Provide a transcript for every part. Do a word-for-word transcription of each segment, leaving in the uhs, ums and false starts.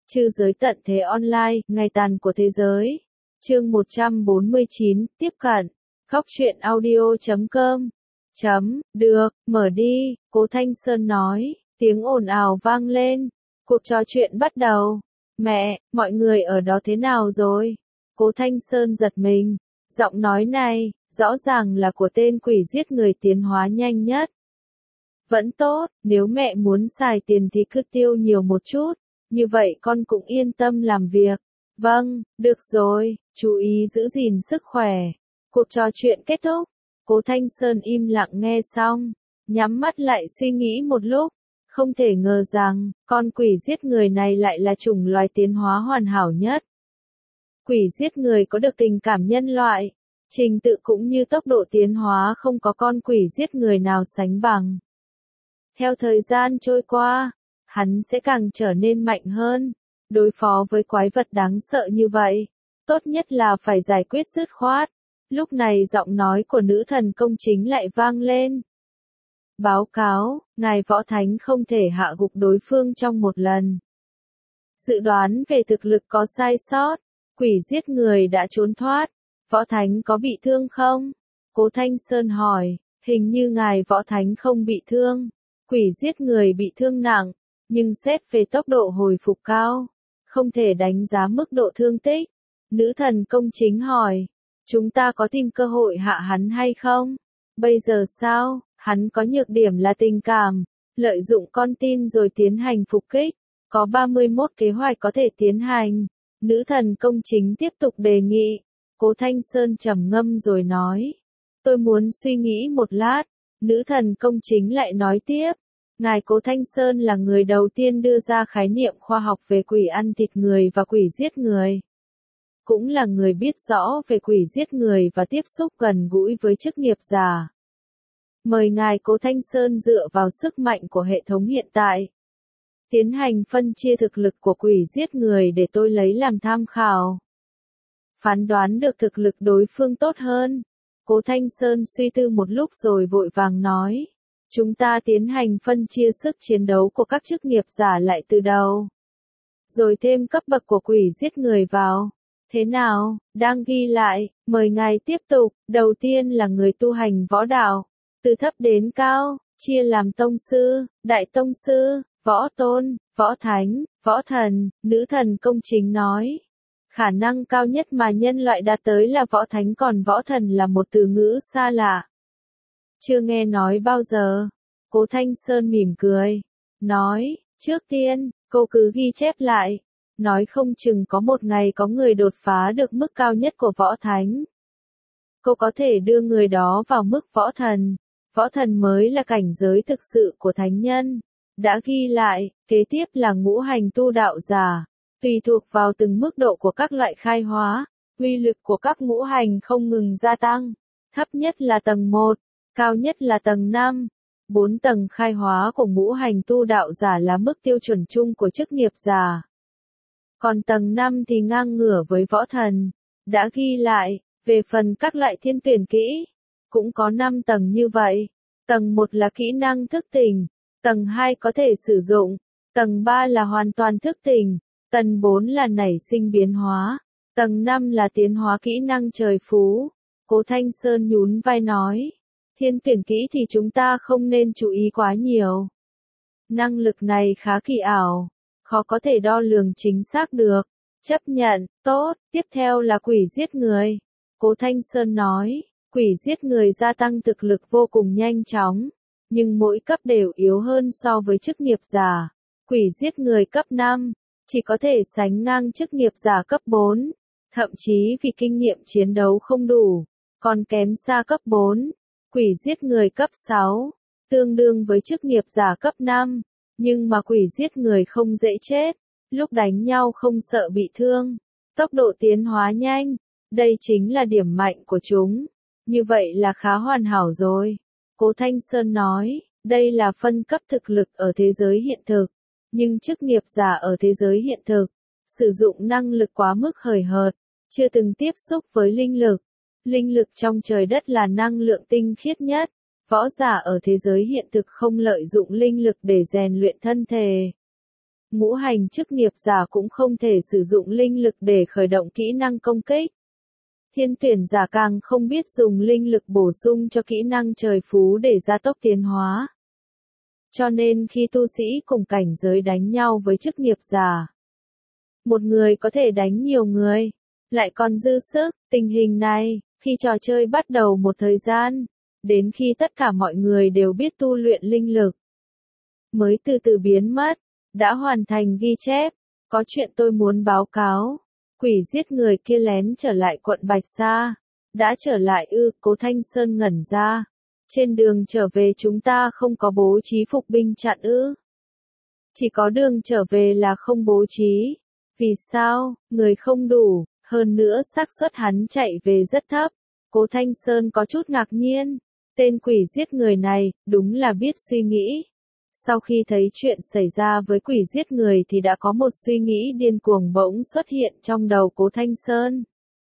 Trư giới tận thế online, ngày tàn của thế giới. Chương một trăm bốn mươi chín, tiếp cận. Góc truyện audio chấm com. Chấm, được, mở đi, Cố Thanh Sơn nói, tiếng ồn ào vang lên. Cuộc trò chuyện bắt đầu. Mẹ, mọi người ở đó thế nào rồi? Cố Thanh Sơn giật mình. Giọng nói này, rõ ràng là của tên quỷ giết người tiến hóa nhanh nhất. Vẫn tốt, nếu mẹ muốn xài tiền thì cứ tiêu nhiều một chút, như vậy con cũng yên tâm làm việc. Vâng, được rồi, chú ý giữ gìn sức khỏe. Cuộc trò chuyện kết thúc, Cố Thanh Sơn im lặng nghe xong, nhắm mắt lại suy nghĩ một lúc, không thể ngờ rằng, con quỷ giết người này lại là chủng loài tiến hóa hoàn hảo nhất. Quỷ giết người có được tình cảm nhân loại, trình tự cũng như tốc độ tiến hóa không có con quỷ giết người nào sánh bằng. Theo thời gian trôi qua, hắn sẽ càng trở nên mạnh hơn. Đối phó với quái vật đáng sợ như vậy, tốt nhất là phải giải quyết dứt khoát. Lúc này giọng nói của nữ thần công chính lại vang lên. Báo cáo, ngài võ thánh không thể hạ gục đối phương trong một lần. Dự đoán về thực lực có sai sót, quỷ giết người đã trốn thoát. Võ thánh có bị thương không? Cố Thanh Sơn hỏi, hình như ngài võ thánh không bị thương. Quỷ giết người bị thương nặng, nhưng xét về tốc độ hồi phục cao, không thể đánh giá mức độ thương tích. Nữ thần công chính hỏi, chúng ta có tìm cơ hội hạ hắn hay không? Bây giờ sao? Hắn có nhược điểm là tình cảm, lợi dụng con tin rồi tiến hành phục kích. Có ba mươi mốt kế hoạch có thể tiến hành. Nữ thần công chính tiếp tục đề nghị. Cố Thanh Sơn trầm ngâm rồi nói, tôi muốn suy nghĩ một lát. Nữ thần công chính lại nói tiếp, ngài Cố Thanh Sơn là người đầu tiên đưa ra khái niệm khoa học về quỷ ăn thịt người và quỷ giết người. Cũng là người biết rõ về quỷ giết người và tiếp xúc gần gũi với chức nghiệp giả. Mời ngài Cố Thanh Sơn dựa vào sức mạnh của hệ thống hiện tại, tiến hành phân chia thực lực của quỷ giết người để tôi lấy làm tham khảo. Phán đoán được thực lực đối phương tốt hơn. Cố Thanh Sơn suy tư một lúc rồi vội vàng nói, chúng ta tiến hành phân chia sức chiến đấu của các chức nghiệp giả lại từ đầu. Rồi thêm cấp bậc của quỷ giết người vào. Thế nào, đang ghi lại, mời ngài tiếp tục. Đầu tiên là người tu hành võ đạo, từ thấp đến cao, chia làm tông sư, đại tông sư, võ tôn, võ thánh, võ thần. Nữ thần công chính nói, khả năng cao nhất mà nhân loại đạt tới là võ thánh, còn võ thần là một từ ngữ xa lạ. Chưa nghe nói bao giờ. Cố Thanh Sơn mỉm cười, nói, trước tiên, cô cứ ghi chép lại, nói không chừng có một ngày có người đột phá được mức cao nhất của võ thánh. Cô có thể đưa người đó vào mức võ thần, võ thần mới là cảnh giới thực sự của thánh nhân. Đã ghi lại, kế tiếp là ngũ hành tu đạo giả, tùy thuộc vào từng mức độ của các loại khai hóa, uy lực của các ngũ hành không ngừng gia tăng, thấp nhất là tầng một, cao nhất là tầng năm. Bốn tầng khai hóa của ngũ hành tu đạo giả là mức tiêu chuẩn chung của chức nghiệp giả. Còn tầng năm thì ngang ngửa với võ thần. Đã ghi lại, về phần các loại thiên tuyển kỹ, cũng có năm tầng như vậy. Tầng một là kỹ năng thức tỉnh, tầng hai có thể sử dụng, tầng ba là hoàn toàn thức tỉnh, tầng bốn là nảy sinh biến hóa, tầng năm là tiến hóa kỹ năng trời phú. Cố Thanh Sơn nhún vai nói, thiên tuyển kỹ thì chúng ta không nên chú ý quá nhiều. Năng lực này khá kỳ ảo, khó có thể đo lường chính xác được. Chấp nhận, tốt, tiếp theo là quỷ giết người. Cố Thanh Sơn nói, quỷ giết người gia tăng thực lực vô cùng nhanh chóng, nhưng mỗi cấp đều yếu hơn so với chức nghiệp giả. Quỷ giết người cấp năm, chỉ có thể sánh ngang chức nghiệp giả cấp bốn, thậm chí vì kinh nghiệm chiến đấu không đủ, còn kém xa cấp bốn. Quỷ giết người cấp sáu, tương đương với chức nghiệp giả cấp năm, nhưng mà quỷ giết người không dễ chết, lúc đánh nhau không sợ bị thương, tốc độ tiến hóa nhanh, đây chính là điểm mạnh của chúng. Như vậy là khá hoàn hảo rồi. Cố Thanh Sơn nói, đây là phân cấp thực lực ở thế giới hiện thực, nhưng chức nghiệp giả ở thế giới hiện thực, sử dụng năng lực quá mức hời hợt, chưa từng tiếp xúc với linh lực. Linh lực trong trời đất là năng lượng tinh khiết nhất. Võ giả ở thế giới hiện thực không lợi dụng linh lực để rèn luyện thân thể. Ngũ hành chức nghiệp giả cũng không thể sử dụng linh lực để khởi động kỹ năng công kích. Thiên tuyển giả càng không biết dùng linh lực bổ sung cho kỹ năng trời phú để gia tốc tiến hóa. Cho nên khi tu sĩ cùng cảnh giới đánh nhau với chức nghiệp giả, một người có thể đánh nhiều người, lại còn dư sức. Tình hình này, khi trò chơi bắt đầu một thời gian, đến khi tất cả mọi người đều biết tu luyện linh lực, mới từ từ biến mất. Đã hoàn thành ghi chép, có chuyện tôi muốn báo cáo. Quỷ giết người kia lén trở lại quận Bạch Sa. Đã trở lại ư? Cố Thanh Sơn ngẩn ra. Trên đường trở về chúng ta không có bố trí phục binh chặn ư? Chỉ có đường trở về là không bố trí. Vì sao? Người không đủ, hơn nữa xác suất hắn chạy về rất thấp. Cố Thanh Sơn có chút ngạc nhiên. Tên quỷ giết người này, đúng là biết suy nghĩ. Sau khi thấy chuyện xảy ra với quỷ giết người thì đã có một suy nghĩ điên cuồng bỗng xuất hiện trong đầu Cố Thanh Sơn.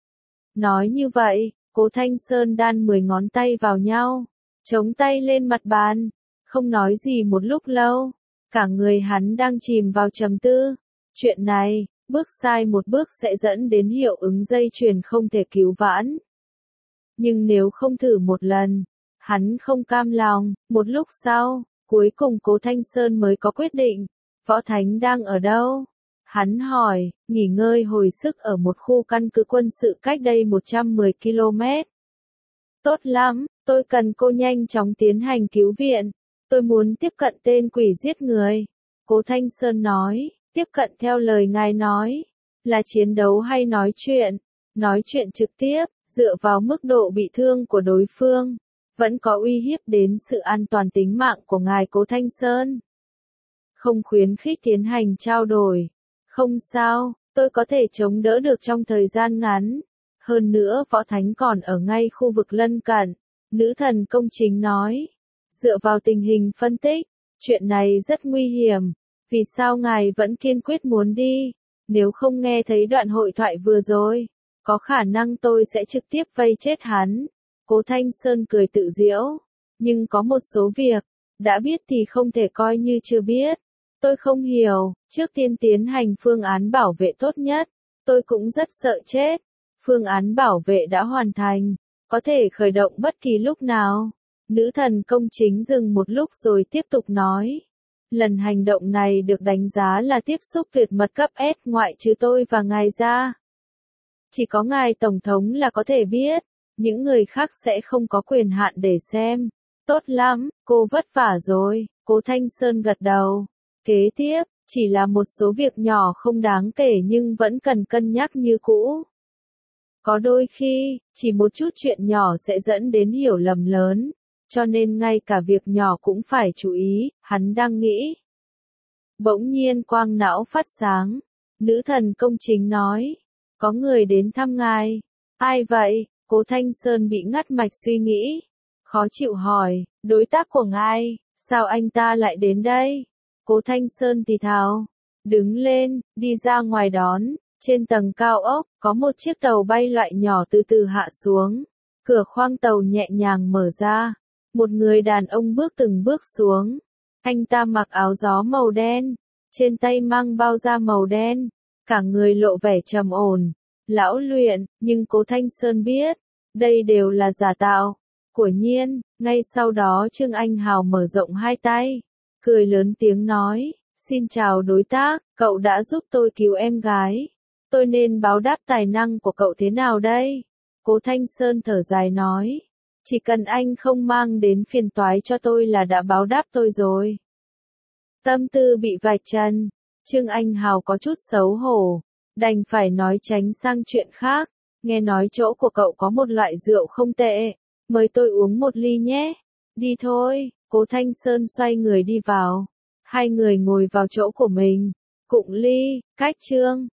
Nói như vậy, Cố Thanh Sơn đan mười ngón tay vào nhau, chống tay lên mặt bàn, không nói gì một lúc lâu, cả người hắn đang chìm vào trầm tư. Chuyện này, bước sai một bước sẽ dẫn đến hiệu ứng dây chuyền không thể cứu vãn. Nhưng nếu không thử một lần, hắn không cam lòng. Một lúc sau, cuối cùng Cố Thanh Sơn mới có quyết định. Võ Thánh đang ở đâu? Hắn hỏi, nghỉ ngơi hồi sức ở một khu căn cứ quân sự cách đây một trăm mười ki lô mét. Tốt lắm, tôi cần cô nhanh chóng tiến hành cứu viện. Tôi muốn tiếp cận tên quỷ giết người. Cố Thanh Sơn nói, tiếp cận theo lời ngài nói, là chiến đấu hay nói chuyện? Nói chuyện trực tiếp, dựa vào mức độ bị thương của đối phương, vẫn có uy hiếp đến sự an toàn tính mạng của ngài Cố Thanh Sơn. Không khuyến khích tiến hành trao đổi. Không sao, tôi có thể chống đỡ được trong thời gian ngắn. Hơn nữa Võ Thánh còn ở ngay khu vực lân cận. Nữ thần công chính nói. Dựa vào tình hình phân tích, chuyện này rất nguy hiểm. Vì sao ngài vẫn kiên quyết muốn đi? Nếu không nghe thấy đoạn hội thoại vừa rồi, có khả năng tôi sẽ trực tiếp vây chết hắn. Cố Thanh Sơn cười tự giễu. Nhưng có một số việc, đã biết thì không thể coi như chưa biết. Tôi không hiểu, trước tiên tiến hành phương án bảo vệ tốt nhất. Tôi cũng rất sợ chết. Phương án bảo vệ đã hoàn thành, có thể khởi động bất kỳ lúc nào. Nữ thần công chính dừng một lúc rồi tiếp tục nói. Lần hành động này được đánh giá là tiếp xúc tuyệt mật cấp S ngoại trừ tôi và ngài ra. Chỉ có ngài Tổng thống là có thể biết, những người khác sẽ không có quyền hạn để xem. Tốt lắm, cô vất vả rồi, Cố Thanh Sơn gật đầu. Kế tiếp, chỉ là một số việc nhỏ không đáng kể nhưng vẫn cần cân nhắc như cũ. Có đôi khi, chỉ một chút chuyện nhỏ sẽ dẫn đến hiểu lầm lớn, cho nên ngay cả việc nhỏ cũng phải chú ý, hắn đang nghĩ. Bỗng nhiên quang não phát sáng, nữ thần công chính nói, có người đến thăm ngài. Ai vậy? Cố Thanh Sơn bị ngắt mạch suy nghĩ, khó chịu hỏi, đối tác của ngài, sao anh ta lại đến đây? Cố Thanh Sơn thì thào, đứng lên, đi ra ngoài đón. Trên tầng cao ốc, có một chiếc tàu bay loại nhỏ từ từ hạ xuống. Cửa khoang tàu nhẹ nhàng mở ra. Một người đàn ông bước từng bước xuống. Anh ta mặc áo gió màu đen, trên tay mang bao da màu đen, cả người lộ vẻ trầm ổn, lão luyện, nhưng Cố Thanh Sơn biết, đây đều là giả tạo. Quả nhiên, ngay sau đó Trương Anh Hào mở rộng hai tay, cười lớn tiếng nói, xin chào đối tác, cậu đã giúp tôi cứu em gái. Tôi nên báo đáp tài năng của cậu thế nào đây? Cố Thanh Sơn thở dài nói. Chỉ cần anh không mang đến phiền toái cho tôi là đã báo đáp tôi rồi. Tâm tư bị vạch trần. Trương Anh Hào có chút xấu hổ. Đành phải nói tránh sang chuyện khác. Nghe nói chỗ của cậu có một loại rượu không tệ. Mời tôi uống một ly nhé. Đi thôi. Cố Thanh Sơn xoay người đi vào. Hai người ngồi vào chỗ của mình. Cụng ly, cách Trương.